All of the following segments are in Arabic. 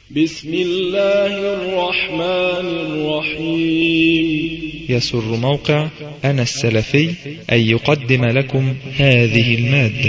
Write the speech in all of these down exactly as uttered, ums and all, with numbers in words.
بسم الله الرحمن الرحيم. يسر موقع أنا السلفي أن يقدم لكم هذه المادة.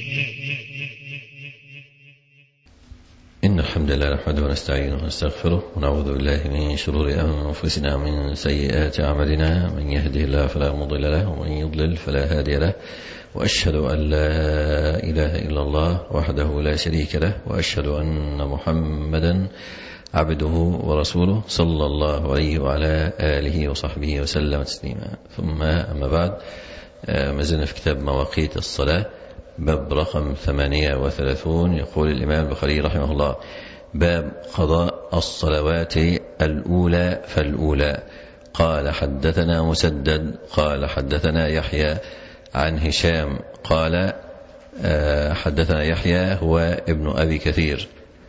إن الحمد لله نحمده ونستعينه ونستغفره ونعوذ بالله من شرور أنفسنا ومن سيئات أعمالنا، من يهده الله فلا مضل له ومن يضلل فلا هادي له، وأشهد أن لا إله إلا الله وحده لا شريك له، وأشهد أن محمدا عبده ورسوله صلى الله عليه وعلى آله وصحبه وسلم تسليما. ثم أما بعد، ما زلنا في كتاب مواقيت الصلاة، باب رقم ثمانية وثلاثون. يقول الإمام البخاري رحمه الله: باب قضاء الصلوات الأولى فالأولى. قال حدثنا مسدد قال حدثنا يحيى عن هشام قال حدثنا يحيى هو ابن أبي كثير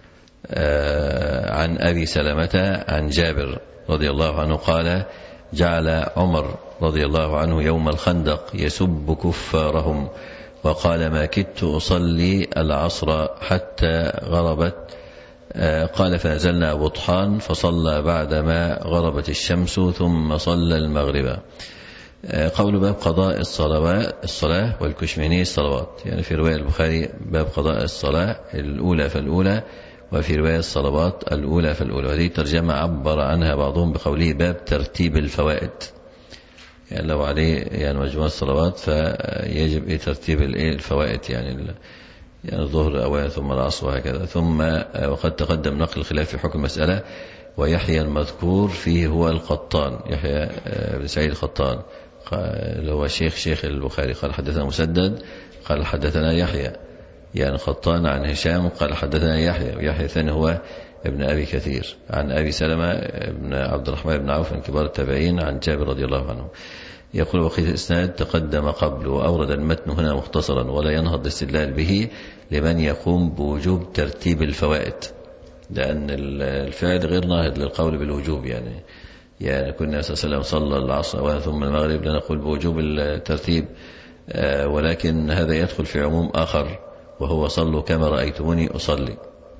عن أبي سلمة عن جابر رضي الله عنه قال: جعل عمر رضي الله عنه يوم الخندق يسب كفارهم، وقال: ما كدت أصلي العصر حتى غربت. قال: فنزلنا بطحان فصلى بعدما غربت الشمس ثم صلى المغرب. قول باب قضاء الصلوات الصلاة والكشميني الصلوات، يعني في رواية البخاري باب قضاء الصلاة الأولى فالأولى، وفي رواية الصلوات الأولى فالأولى. وهذه ترجمة عبر عنها بعضهم بقوله باب ترتيب الفوائد، يعني لو عليه يعني مجموعة الصلوات فيجب ترتيب الفوائد، يعني يعني الظهر أولا ثم العصر وهكذا. ثم وقد تقدم نقل الخلاف في حكم المسألة، ويحيى المذكور فيه هو القطان، يحيى بن سعيد القطان اللي هو شيخ شيخ البخاري. قال حدثنا مسدد قال حدثنا يحيى، يعني قطان عن هشام قال حدثنا يحيى، ويحيى الثاني هو ابن أبي كثير عن أبي سلمة ابن عبد الرحمن بن عوف من كبار التابعين عن جابر رضي الله عنه. يقول: بقية الإسناد تقدم قبل، وأورد المتن هنا مختصرا، ولا ينهض الاستدلال به لمن يقوم بوجوب ترتيب الفوائد، لأن الفعل غير ناهض للقول بالوجوب. يعني يعني كنا صلى الله عليه وسلم صلى العصر أولا ثم المغرب، لا نقول بوجوب الترتيب، ولكن هذا يدخل في عموم آخر، وهو صلوا كما رأيتموني أصلي،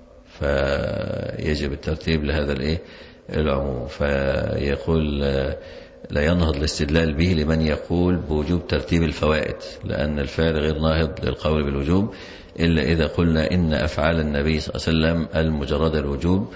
فيجب الترتيب لهذا الإيه العموم. فيقول: لا ينهض الاستدلال به لمن يقول بوجوب ترتيب الفوائد، لأن الفعل غير ناهض للقول بالوجوب، إلا إذا قلنا إن أفعال النبي صلى الله عليه وسلم المجرد الوجوب،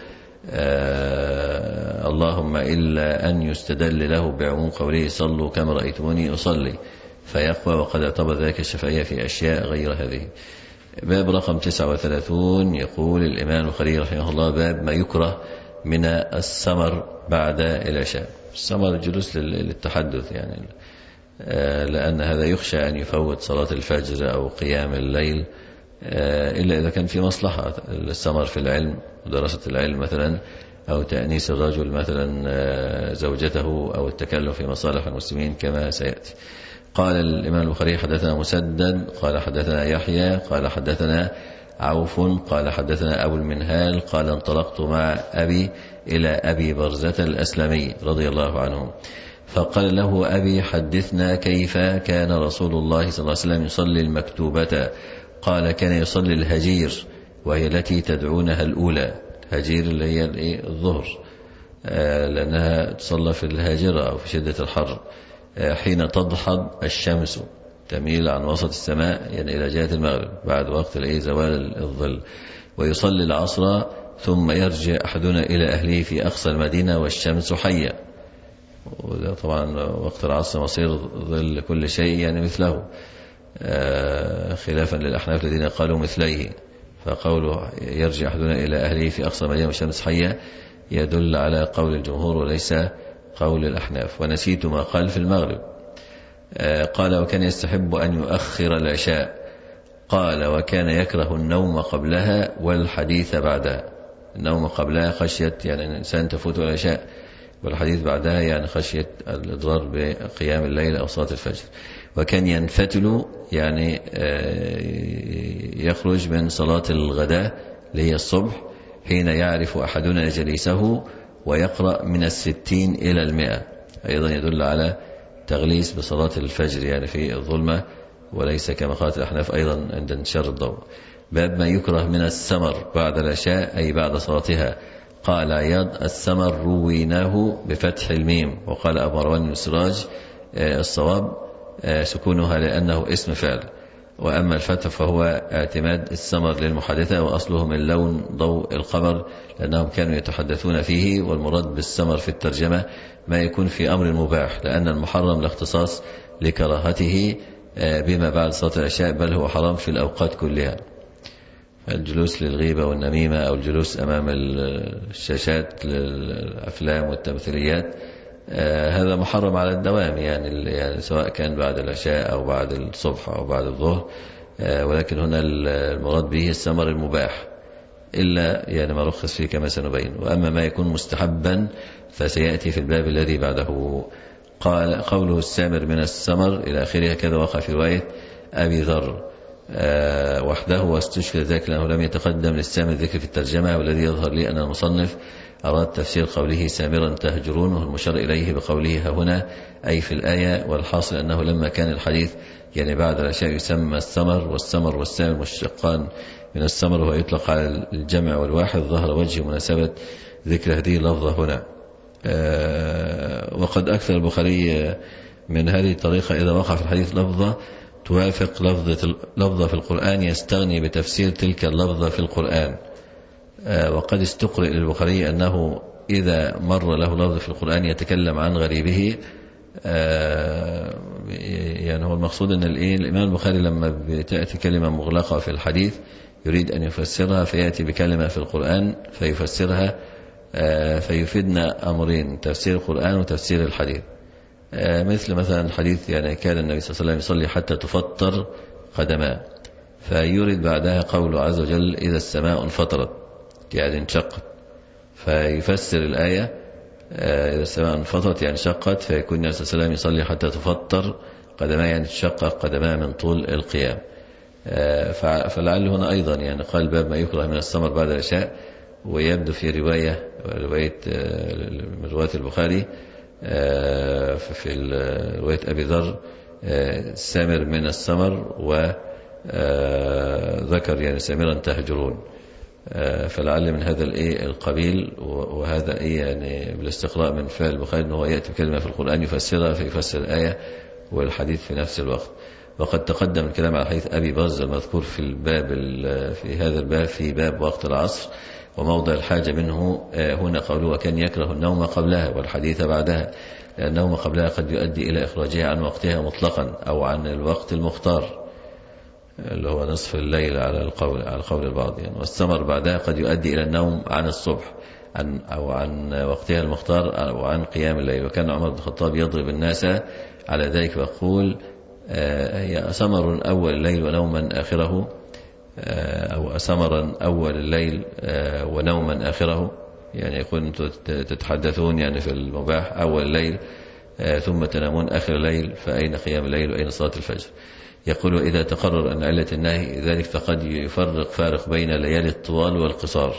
آه اللهم إلا أن يستدل له بعموم قوله صلوا كما رأيتموني أصلي فيقوى، وقد اعتبر ذلك الشافعية في أشياء غير هذه. باب رقم تسعة وثلاثون. يقول الإمام البخاري رحمه الله: باب ما يكره من السمر بعد العشاء. السمر جلوس للتحدث، يعني لأن هذا يخشى أن يفوت صلاة الفجر أو قيام الليل، إلا إذا كان في مصلحة السمر في العلم ودراسة العلم مثلا، أو تأنيس الرجل مثلا زوجته، أو التكلم في مصالح المسلمين كما سيأتي. قال الإمام البخاري: حدثنا مسدد قال حدثنا يحيى قال حدثنا عوف قال حدثنا أبو المنهال قال: انطلقت مع أبي إلى أبي برزة الأسلمي رضي الله عنه، فقال له أبي: حدثنا كيف كان رسول الله صلى الله عليه وسلم يصلي المكتوبة؟ قال: كان يصلي الهجير، وهي التي تدعونها الأولى. هجير اللي هي الظهر، لأنها تصلى في الهاجرة أو في شدة الحر، حين تضحض الشمس تميل عن وسط السماء يعني إلى جهة المغرب بعد وقت زوال الظل. ويصلي العصر ثم يرجع أحدنا إلى أهله في أقصى المدينة والشمس حية. وده طبعا وقت العصر مصير ظل كل شيء يعني مثله، خلافا للأحناف الذين قالوا مثليه. فقوله يرجع أحدنا إلى أهله في أقصى المدينة والشمس حية يدل على قول الجمهور وليس قول الأحناف. ونسيت ما قال في المغرب. قال: وكان يستحب أن يؤخر العشاء. قال: وكان يكره النوم قبلها والحديث بعدها. النوم قبلها خشية يعني الإنسان تفوت العشاء، والحديث بعدها يعني خشية الإضرار بقيام الليل أو صلاة الفجر. وكان ينفتل يعني يخرج من صلاة الغداء اللي هي الصبح حين يعرف أحدنا جليسه ويقرأ من الستين إلى المئة، أيضا يدل على تغليس بصلاة الفجر يعني في الظلمة، وليس كما قالت الأحناف أيضا عند انتشار الضوء. باب ما يكره من السمر بعد العشاء أي بعد صلاتها. قال عياض السمر رويناه بفتح الميم، وقال أبو مروان بن السراج الصواب سكونها لأنه اسم فعل، وأما الفتح فهو اعتماد السمر للمحادثة، وأصله من لون ضوء القمر لأنهم كانوا يتحدثون فيه، والمراد بالسمر في الترجمة ما يكون في أمر مباح، لأن المحرم الاختصاص لكراهته بما بعد صلاة العشاء، بل هو حرام في الأوقات كلها. الجلوس للغيبة والنميمة أو الجلوس أمام الشاشات للأفلام والتمثيليات هذا محرم على الدوام، يعني, يعني سواء كان بعد العشاء أو بعد الصبح أو بعد الظهر، ولكن هنا المراد به السمر المباح، إلا يعني ما رخص فيه كما سنبين. وأما ما يكون مستحبا فسيأتي في الباب الذي بعده. قال قوله السامر من السمر إلى آخره، كذا وقع في رواية أبي ذر أه وحده، واستشكل ذلك لأنه لم يتقدم للسامر ذكر في الترجمة، والذي يظهر لي أن المصنف أراد تفسير قوله سامرا تهجرون، المشار إليه بقوله هنا أي في الآية، والحاصل أنه لما كان الحديث يعني بعد العشاء يسمى السمر، والسمر والسامر مشتقان من السمر، وهو يطلق على الجمع والواحد، ظهر وجه مناسبة ذكر هذه اللفظة هنا. أه وقد أكثر البخاري من هذه الطريقة، إذا وقع في الحديث لفظة توافق لفظة, لفظة في القرآن يستغني بتفسير تلك اللفظة في القرآن. أه وقد استقرئ للبخاري أنه إذا مر له لفظ في القرآن يتكلم عن غريبه، أه يعني هو المقصود أن الإمام البخاري لما بتأتي كلمة مغلقة في الحديث يريد أن يفسرها، فيأتي بكلمة في القرآن فيفسرها، أه فيفيدنا أمرين: تفسير القرآن وتفسير الحديث. أه مثل مثلا الحديث يعني كان النبي صلى الله عليه وسلم يصلي حتى تفطر قدماه، فيريد بعدها قوله عز وجل إذا السماء انفطرت يعني انشقت، فيفسر الآية أه إذا السماء انفطرت يعني شقت، فيكون النبي صلى الله عليه وسلم يصلي حتى تفطر قدماه يعني تشقق قدماه من طول القيام. أه فلعل هنا أيضا يعني قال باب ما يكره من السمر بعد العشاء، ويبدو في رواية رواية من رواية البخاري في رواية أبي ذر سامر من السمر، وذكر يعني سامرا تهجرون، فلعل من هذا القبيل. وهذا يعني بالاستقراء من فعل البخاري أنه يأتي بكلمة في القرآن يفسرها فيفسر الآية والحديث في نفس الوقت. وقد تقدم الكلام على حديث أبي برزة المذكور في الباب في هذا الباب في باب وقت العصر، وموضع الحاجة منه هنا قوله وكان يكره النوم قبلها والحديث بعدها، لأن النوم قبلها قد يؤدي إلى إخراجها عن وقتها مطلقا أو عن الوقت المختار اللي هو نصف الليل على القول على قول البعض يعني. والسمر بعدها قد يؤدي إلى النوم عن الصبح عن أو عن وقتها المختار أو عن قيام الليل. وكان عمر بن الخطاب يضرب الناس على ذلك ويقول هي سمر أول الليل ونوما آخره، أو سمرا أول الليل ونوما آخره، يعني يقول أنتم تتحدثون يعني في المباح أول الليل ثم تنامون آخر الليل، فأين قيام الليل وأين صلاة الفجر؟ يقول إذا تقرر أن علة النهي ذلك فقد يفرق فارق بين الليالي الطوال والقصار،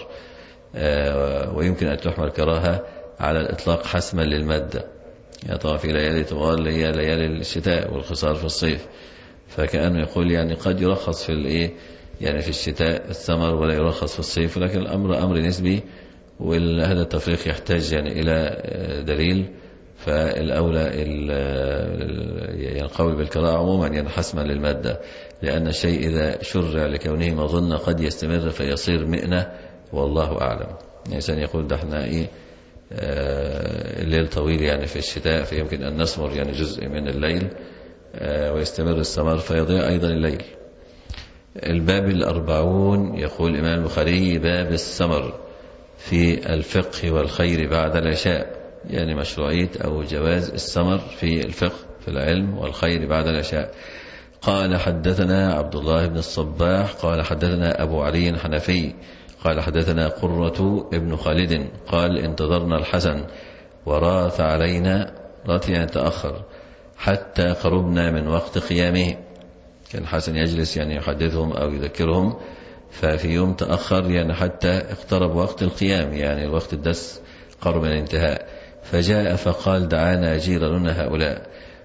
ويمكن أن تحمل كراهة على الإطلاق حسما للمادة. يعني طبعا في ليالي طوال هي ليالي الشتاء والقصار في الصيف، فكأنه يقول يعني قد يرخص في الإيه يعني في الشتاء السمر ولا يرخص في الصيف، لكن الأمر أمر نسبي، وهذا التفريق يحتاج يعني إلى دليل. فالأولى يعني القول بالكراهة عموما يعني حسما للمادة، لأن الشيء إذا شرع لكونه مظنة قد يستمر فيصير مئنة، والله أعلم. الإنسان يقول ده احنا إيه الليل طويل يعني في الشتاء فيمكن أن نسمر يعني جزء من الليل ويستمر السمر فيضيع أيضا الليل. الباب الأربعون يقول الإمام البخاري باب السمر في الفقه والخير بعد العشاء، يعني مشروعية أو جواز السمر في الفقه في العلم والخير بعد العشاء. قال حدثنا عبد الله بن الصباح قال حدثنا أبو علي حنفي قال حدثنا قرة ابن خالد قال انتظرنا الحسن وراث علينا، راث يعني تأخر، حتى قربنا من وقت قيامه. كان الحسن يجلس يعني يحدثهم أو يذكرهم، ففي يوم تأخر يعني حتى اقترب وقت القيام، يعني الوقت الدس قرب من الانتهاء. فجاء فقال دعانا جيراننا هؤلاء،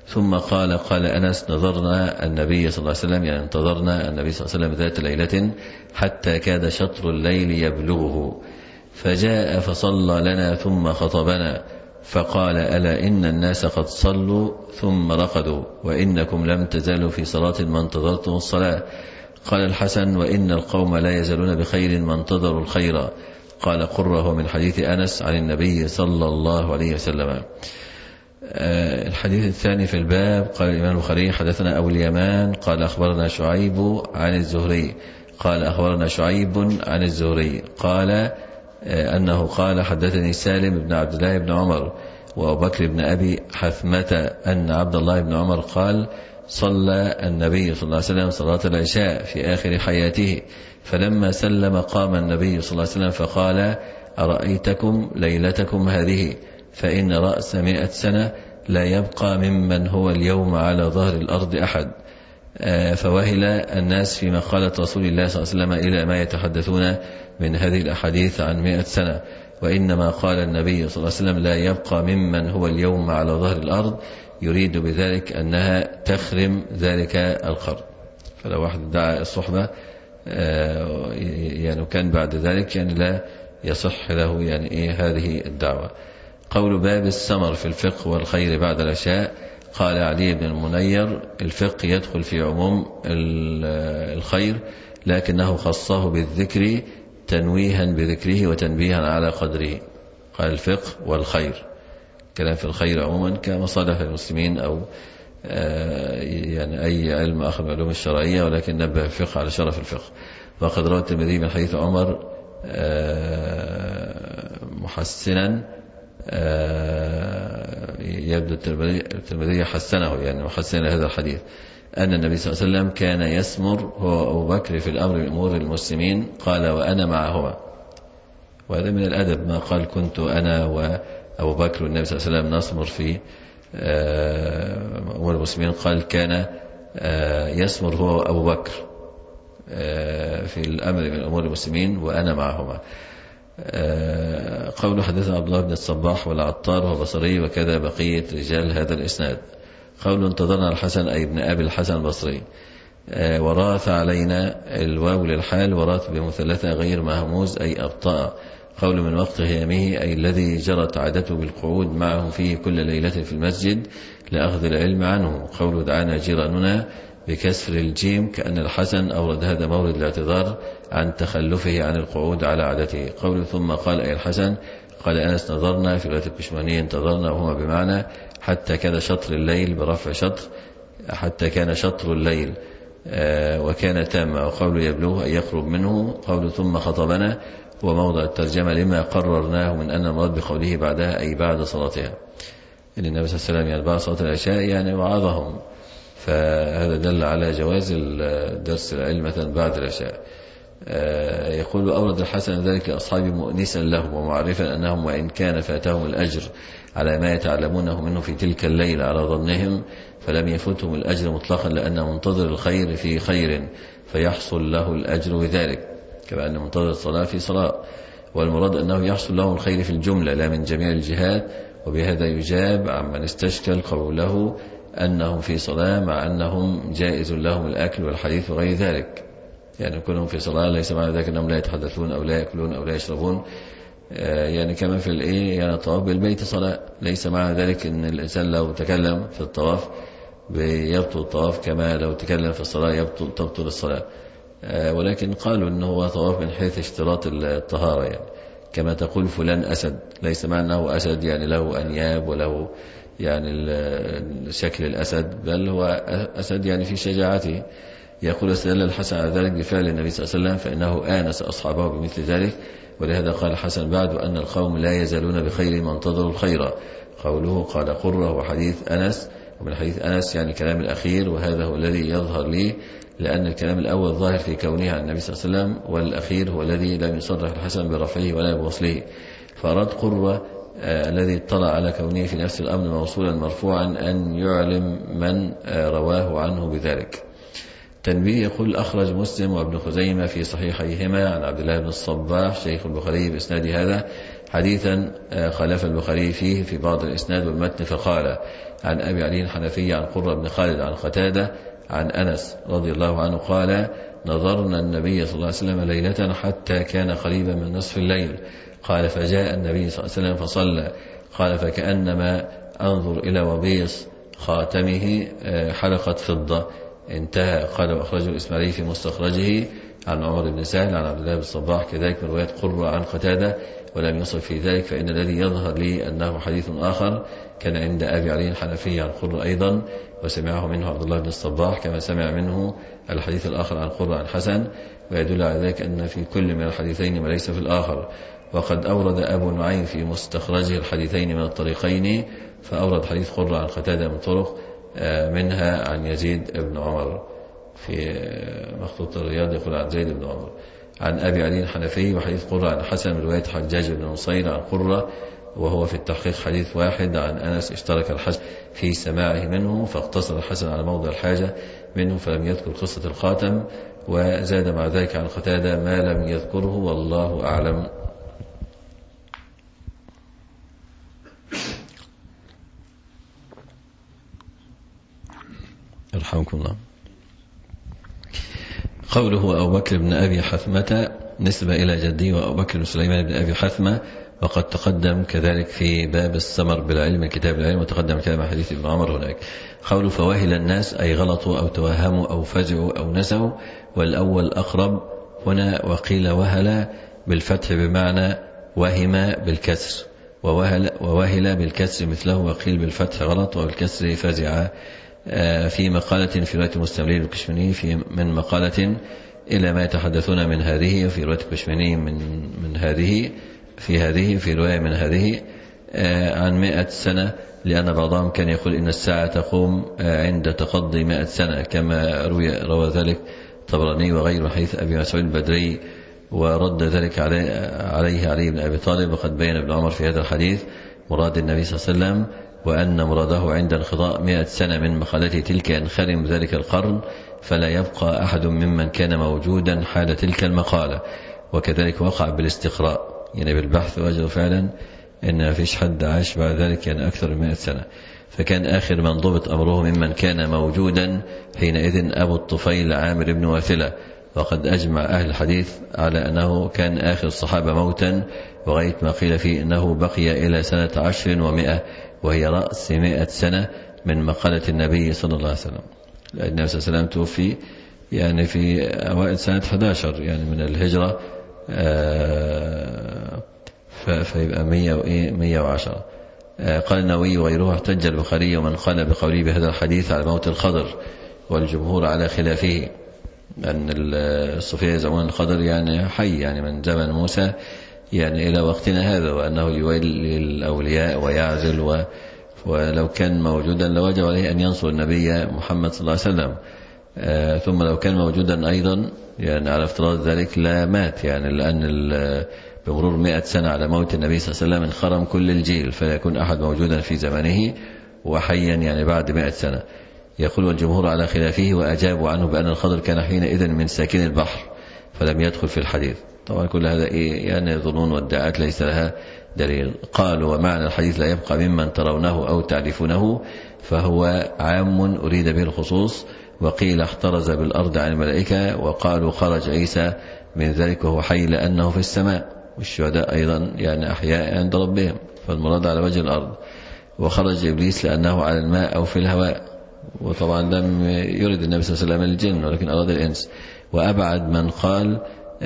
ثم قال قال أنس نظرنا النبي صلى الله عليه وسلم يعني انتظرنا النبي صلى الله عليه وسلم ذات ليلة حتى كاد شطر الليل يبلغه فجاء فصلى لنا ثم خطبنا فقال ألا إن الناس قد صلوا ثم رقدوا وإنكم لم تزالوا في صلاة ما انتظرتم الصلاة. قال الحسن وإن القوم لا يزالون بخير ما انتظروا الخير. قال قرة من حديث أنس عن النبي صلى الله عليه وسلم. الحديث الثاني في الباب قال الإمام البخاري حدثنا أبو اليمان قال أخبرنا شعيب عن الزهري قال أخبرنا شعيب عن الزهري قال أنه قال حدثني سالم بن عبد الله بن عمر وأبو بكر بن أبي حثمة أن عبد الله بن عمر قال صلى النبي صلى الله عليه وسلم صلاة العشاء في آخر حياته فلما سلم قام النبي صلى الله عليه وسلم فقال أرأيتكم ليلتكم هذه فإن رأس مئة سنة لا يبقى ممن هو اليوم على ظهر الأرض أحد. فوهل الناس في مقالة رسول الله صلى الله عليه وسلم إلى ما يتحدثون من هذه الأحاديث عن مئة سنة وإنما قال النبي صلى الله عليه وسلم لا يبقى ممن هو اليوم على ظهر الأرض يريد بذلك أنها تخرم ذلك القرن. فلو واحد ادعى الصحبة يعني كان بعد ذلك يعني لا يصح له يعني إيه هذه الدعوة. قول باب السمر في الفقه والخير بعد العشاء. قال علي بن المنير الفقه يدخل في عموم الخير لكنه خصه بالذكر تنويها بذكره وتنبيها على قدره. قال الفقه والخير كلام في الخير عموما كمصالح المسلمين أو يعني أي علم آخر من العلوم الشرعية ولكن نبه الفقه على شرف الفقه. وقد روى الترمذي من حديث عمر محسنا يبدو الترمذي حسنه يعني محسن هذا الحديث أن النبي صلى الله عليه وسلم كان يسمر هو أبو بكر في الأمر من أمور المسلمين قال وأنا معهما. وهذا من الأدب ما قال كنت أنا وأبو بكر والنبي صلى الله عليه وسلم نسمر في أمور المسلمين قال كان يسمر هو أبو بكر في الأمر من أمور المسلمين وأنا معهما. قول حدثنا عبد الله بن الصباح والعطار وبصري وكذا بقية رجال هذا الإسناد. قول انتظرنا الحسن أي ابن أبي الحسن البصري. وراث علينا الواو للحال وراث بمثلثة غير مهموز أي أبطاء. قول من وقت غيامه أي الذي جرت عادته بالقعود معه فيه كل ليلة في المسجد لأخذ العلم عنه. قول دعانا جيراننا بكسر الجيم كأن الحسن أورد هذا مورد الاعتذار عن تخلفه عن القعود على عادته. قول ثم قال أي الحسن قال أنس نظرنا في رواية الكشمانية انتظرنا وهما بمعنى حتى كان شطر الليل برفع شطر حتى كان شطر الليل وكان تاما. وقول يبلغ أي يقرب منه. قول ثم خطبنا هو موضع الترجمة لما قررناه من أن المراد بقوله بعدها أي بعد صلاتها. إن النبي صلى الله عليه وسلم يعني بعد صلاة العشاء يعني وعظهم فهذا دل على جواز درس العلم مثلا بعد العشاء. يقول أورد الحسن ذلك لأصحابه مؤنسا لهم ومعرفا أنهم وإن كان فاتهم الأجر على ما يتعلمونه منه في تلك الليلة على ظنهم فلم يفوتهم الأجر مطلقا لأن منتظر الخير في خير فيحصل له الأجر بذلك كما أن منتظر الصلاة في صلاة. والمراد أنه يحصل له الخير في الجملة لا من جميع الجهات. وبهذا يجاب عمن استشكل قوله أنهم في صلاة مع أنهم جائز لهم الأكل والحديث وغير ذلك يعني كلهم في صلاة ليس معنى ذلك أنهم لا يتحدثون أو لا يأكلون أو لا يشربون يعني كما في الإيه يعني الطواف بالبيت صلاة ليس معنى ذلك أن الإنسان لو تكلم في الطواف يبطل الطواف كما لو تكلم في الصلاة يبطل تبطل الصلاة. ولكن قالوا أنه هو طواف من حيث اشتراط الطهارة يعني كما تقول فلان أسد ليس معنى أنه أسد يعني له أنياب وله يعني شكل الأسد بل هو أسد يعني في شجاعته. يقول استدل الحسن على ذلك بفعل النبي صلى الله عليه وسلم فإنه آنس أصحابه بمثل ذلك. ولهذا قال الحسن بعد أن القوم لا يزالون بخير ما انتظروا الخير. قوله قال قرة وحديث أنس ومن حديث أنس يعني كلام الأخير وهذا هو الذي يظهر لي لأن الكلام الأول ظاهر في كونه عن النبي صلى الله عليه وسلم والأخير هو الذي لم يصرح الحسن برفعه ولا بوصله. فأراد قرة آه الذي اطلع على كونه في نفس الأمر موصولا مرفوعا أن يعلم من آه رواه عنه بذلك. تنبيه يقول أخرج مسلم وابن خزيمة في صحيحيهما عن عبد الله بن الصباح شيخ البخاري بإسناد هذا حديثا خالف البخاري فيه في بعض الإسناد والمتن، فقال عن أبي علي الحنفي عن قرة بن خالد عن قتادة عن أنس رضي الله عنه قال نظرنا النبي صلى الله عليه وسلم ليلة حتى كان قريبا من نصف الليل، قال فجاء النبي صلى الله عليه وسلم فصلى، قال فكأنما أنظر إلى وبيص خاتمه حلقة فضة، انتهى. قال وأخرجه الإسماعيلي في مستخرجه عن عمر بن سهل عن عبد الله بن الصباح كذلك من رواية قرة عن قتادة ولم يصل في ذلك، فإن الذي يظهر لي أنه حديث آخر كان عند أبي علي الحنفي عن قرة أيضا، وسمعه منه عبد الله بن الصباح كما سمع منه الحديث الآخر عن قرة عن حسن، ويدل على ذلك أن في كل من الحديثين ما ليس في الآخر. وقد أورد أبو نعيم في مستخرجه الحديثين من الطريقين، فأورد حديث قرة عن قتادة من طرق منها عن يزيد بن عمر في مخطوط الرياض يقول عن زيد بن عمر عن أبي علي الحنفي، وحديث قرة عن حسن من رواية حجاج بن نصير عن قرة وهو في التحقيق حديث واحد عن أنس، اشترك الحسن في سماعه منه فاقتصر الحسن على موضع الحاجة منه فلم يذكر قصة الخاتم، وزاد مع ذلك عن قتادة ما لم يذكره والله أعلم. يرحمكم الله. قوله أبو بكر بن أبي حثمة نسبة إلى جدي وأبو بكر بن سليمان بن أبي حثمة، وقد تقدم كذلك في باب السمر بالعلم من كتاب العلم، وتقدم كلام حديث ابن عمر هناك. قوله فوهل الناس أي غلطوا أو توهموا أو فزعوا أو نسوا، والأول أقرب هنا، وقيل وهل بالفتح بمعنى وهم بالكسر، ووهل, ووهل بالكسر مثله، وقيل بالفتح غلط وبالكسر فزع. في مقالة في رواية المستملين الكشميني في من مقالة إلى ما يتحدثون من هذه، وفي رواية الكشميني من من هذه في هذه في رواية من هذه عن مئة سنة، لأن بعضهم كان يقول إن الساعة تقوم عند تقضي مئة سنة، كما روي روى ذلك طبراني وغير حديث أبي مسعود البدري، ورد ذلك عليه عليه علي بن أبي طالب. وقد بين ابن عمر في هذا الحديث مراد النبي صلى الله عليه وسلم، وأن مراده عند انقضاء مئة سنة من مقالته تلك ينخرم ذلك القرن، فلا يبقى أحد ممن كان موجودا حال تلك المقالة. وكذلك وقع بالاستقراء يعني بالبحث، وجدوا فعلا أن ما فيش حد عاش بعد ذلك يعني أكثر من مئة سنة، فكان آخر من ضبط أمره ممن كان موجودا حينئذ أبو الطفيل عامر بن واثلة. وقد أجمع أهل الحديث على أنه كان آخر الصحابة موتا، وغاية ما قيل فيه أنه بقي إلى سنة عشر ومئة، وهي رأس مئة سنة من مقالة النبي صلى الله عليه وسلم. النبي صلى الله عليه وسلم توفي يعني في أوائل سنة أحد عشر يعني من الهجرة، فيبقى مئة وعشرة. قال النووي وغيره احتج البخاري ومن قال بقوله بهذا الحديث على موت الخضر، والجمهور على خلافه، أن الصوفية يزعمون الخضر يعني حي يعني من زمن موسى يعني إلى وقتنا هذا، وأنه يولي الأولياء ويعزل، و ولو كان موجودا لوجب عليه أن ينصر النبي محمد صلى الله عليه وسلم. آه ثم لو كان موجودا أيضا يعني على افتراض ذلك لا مات، يعني لأن بمرور مئة سنة على موت النبي صلى الله عليه وسلم انخرم كل الجيل، فلا يكون أحد موجودا في زمانه وحيا يعني بعد مئة سنة. يقول والجمهور على خلافه، وأجابوا عنه بأن الخضر كان حينئذ من ساكن البحر فلم يدخل في الحديث. طبعا كل هذا إيه يعني ظنون وادعاءات ليس لها دليل. قالوا ومعنى الحديث لا يبقى ممن ترونه أو تعرفونه، فهو عام أريد به الخصوص. وقيل احترز بالأرض عن الملائكة، وقالوا خرج عيسى من ذلك وهو حي لأنه في السماء، والشهداء أيضا يعني أحياء عند ربهم، فالمراد على وجه الأرض. وخرج إبليس لأنه على الماء أو في الهواء، وطبعا لم يرد النبي صلى الله عليه وسلم الجن ولكن أراد الإنس. وأبعد من قال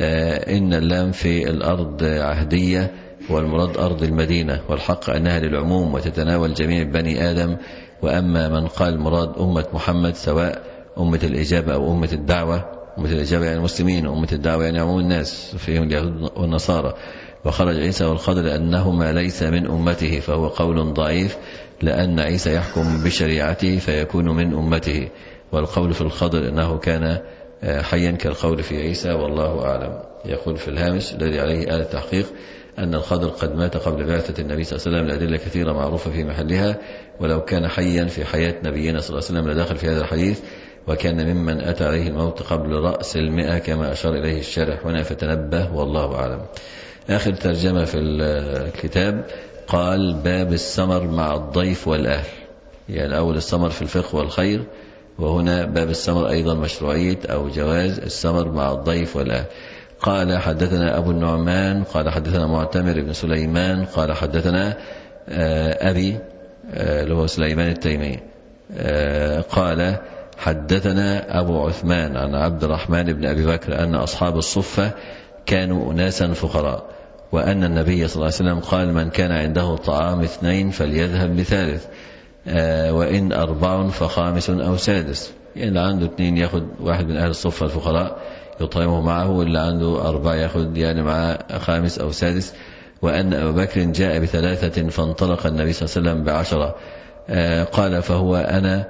إن اللام في الأرض عهدية، والمراد أرض المدينة، والحق أنها للعموم وتتناول جميع بني آدم. وأما من قال مراد أمة محمد سواء أمة الإجابة أو أمة الدعوة، أمة الإجابة يعني المسلمين، وأمة الدعوة يعني عموم الناس فيهم اليهود والنصارى. وخرج عيسى والخضر لأنهما ليس من أمته، فهو قول ضعيف، لأن عيسى يحكم بشريعته فيكون من أمته، والقول في الخضر أنه كان حيا كالقول في عيسى والله أعلم. يقول في الهامش الذي عليه آل التحقيق أن الخضر قد مات قبل بعثة النبي صلى الله عليه وسلم لأدلة كثيرة معروفة في محلها، ولو كان حيا في حياة نبينا صلى الله عليه وسلم لداخل في هذا الحديث، وكان ممن أتى عليه الموت قبل رأس المئة كما أشار إليه الشارح هنا، فتنبه والله أعلم. آخر ترجمة في الكتاب قال باب السمر مع الضيف والأهل، يعني أول السمر في الفقه والخير، وهنا باب السمر أيضا مشروعية أو جواز السمر مع الضيف والأهل. قال حدثنا أبو النعمان قال حدثنا معتمر بن سليمان قال حدثنا أبي اللي هو سليمان التيمي قال حدثنا أبو عثمان عن عبد الرحمن بن أبي بكر أن أصحاب الصفة كانوا أناسا فقراء، وأن النبي صلى الله عليه وسلم قال من كان عنده طعام اثنين فليذهب بثالث، وإن أربع فخامس أو سادس، يعني اللي عنده اثنين يأخذ واحد من أهل الصفة الفقراء يطعمه معه، واللي عنده أربع يأخذ يعني مع خامس أو سادس. وأن أبا بكر جاء بثلاثة فانطلق النبي صلى الله عليه وسلم بعشرة، قال فهو أنا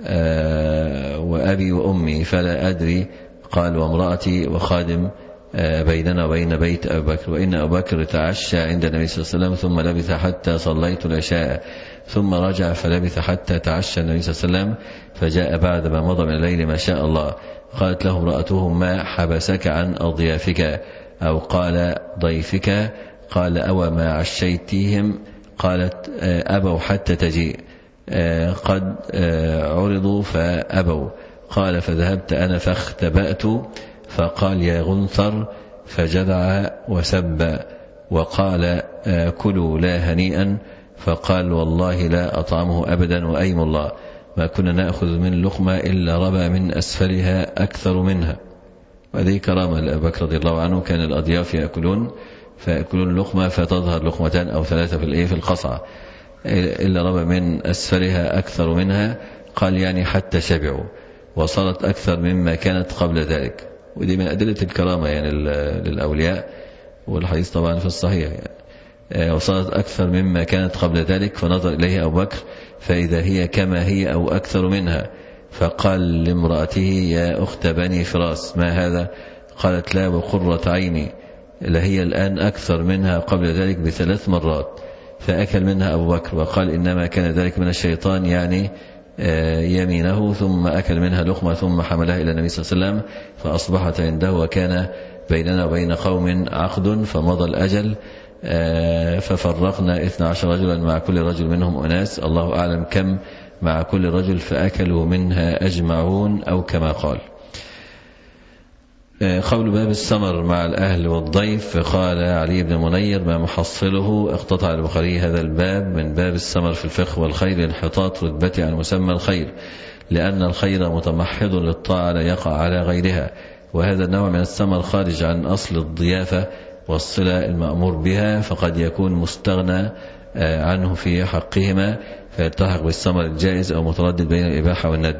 وأبي وأمي فلا أدري، قال وامرأتي وخادم بيننا وبين بيت أبي بكر. وإن أبا بكر تعشى عند النبي صلى الله عليه وسلم ثم لبث حتى صليت العشاء، ثم رجع فلبث حتى تعشى النبي صلى الله عليه وسلم، فجاء بعد ما مضى من الليل ما شاء الله. قالت له امرأته ما حبسك عن أضيافك، أو قال ضيفك، قال أو ما عشيتهم، قالت أبوا حتى تجيء، قد عرضوا فأبوا، قال فذهبت أنا فاختبأت، فقال يا غنثر، فجدع وسب وقال كلوا لا هنيئا، فقال والله لا أطعمه أبدا، وأيم الله ما كنا نأخذ من لقمة إلا ربى من أسفلها أكثر منها. وهذه كرامة لأبي بكر رضي الله عنه، كان الأضياف يأكلون فيأكلون لقمة فتظهر لقمتان أو ثلاثة في الإيه في القصعة، إلا ربى من أسفلها أكثر منها، قال يعني حتى شبعوا، وصلت أكثر مما كانت قبل ذلك. ودي من أدلة الكرامة يعني للأولياء، والحديث طبعا في الصحيح يعني. وصلت أكثر مما كانت قبل ذلك، فنظر إليها أبو بكر فإذا هي كما هي أو أكثر منها، فقال لامرأته يا أخت بني فراس ما هذا؟ قالت لا وقرة عيني، لهي الآن أكثر منها قبل ذلك بثلاث مرات. فأكل منها أبو بكر وقال إنما كان ذلك من الشيطان، يعني يمينه، ثم أكل منها لقمة ثم حملها إلى النبي صلى الله عليه وسلم فأصبحت عنده، وكان بيننا وبين قوم عقد فمضى الأجل، ففرقنا اثنا عشر رجلا مع كل رجل منهم أناس، الله أعلم كم مع كل رجل، فأكلوا منها أجمعون أو كما قال. قول باب السمر مع الأهل والضيف، قال علي بن منير ما محصله اقتطع البخاري هذا الباب من باب السمر في الفقه والخير لانحطاط رتبته عن مسمى الخير، لأن الخير متمحض للطاعة لا يقع على غيرها، وهذا النوع من السمر خارج عن أصل الضيافة والصلة المأمور بها، فقد يكون مستغنى عنه في حقهما فيلتحق بالسمر الجائز أو متردد بين الإباحة والندب.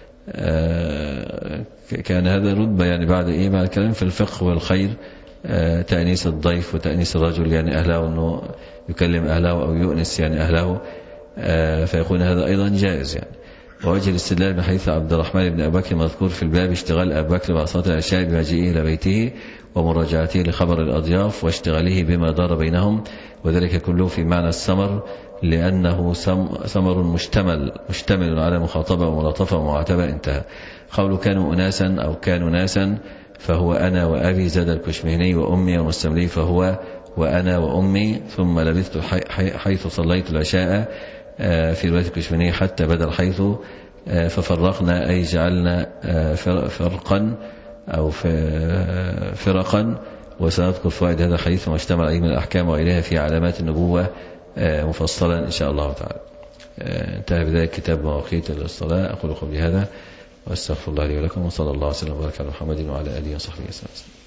كان هذا رتبة يعني بعد إيه بعد الكلام في الفقه والخير، تأنيس الضيف وتأنيس الرجل يعني أهله، أنه يكلم أهله أو يؤنس يعني أهله، فيكون هذا أيضا جائز يعني. ووجه الاستدلال من حديث عبد الرحمن بن أبي بكر مذكور في الباب اشتغال أبي بكر مع صلاة العشاء بمجيئه إلى بيته ومراجعته لخبر الأضياف واشتغاله بما دار بينهم، وذلك كله في معنى السمر، لأنه سمر مشتمل مشتمل على مخاطبة وملاطفة ومعاتبة. انتهى. قولوا كانوا أناسا أو كانوا ناسا، فهو أنا وأبي، زاد الكشمهني وأمي، والمستملي فهو وأنا وأمي، ثم لبثت حيث صليت العشاء في رواية الكشمهني حتى بدل حيث، ففرقنا أي جعلنا فرقا أو فرقا. وسنذكر فوائد هذا الحديث وما اشتمل عليه من الأحكام وغيرها في علامات النبوة مفصلا إن شاء الله تعالى. انتهى بذلك كتاب مواقيت الصلاة. أقول قبل هذا واستغفر الله لي ولكم، وصلى الله وسلم وبارك على محمد وعلى آله وصحبه وسلم.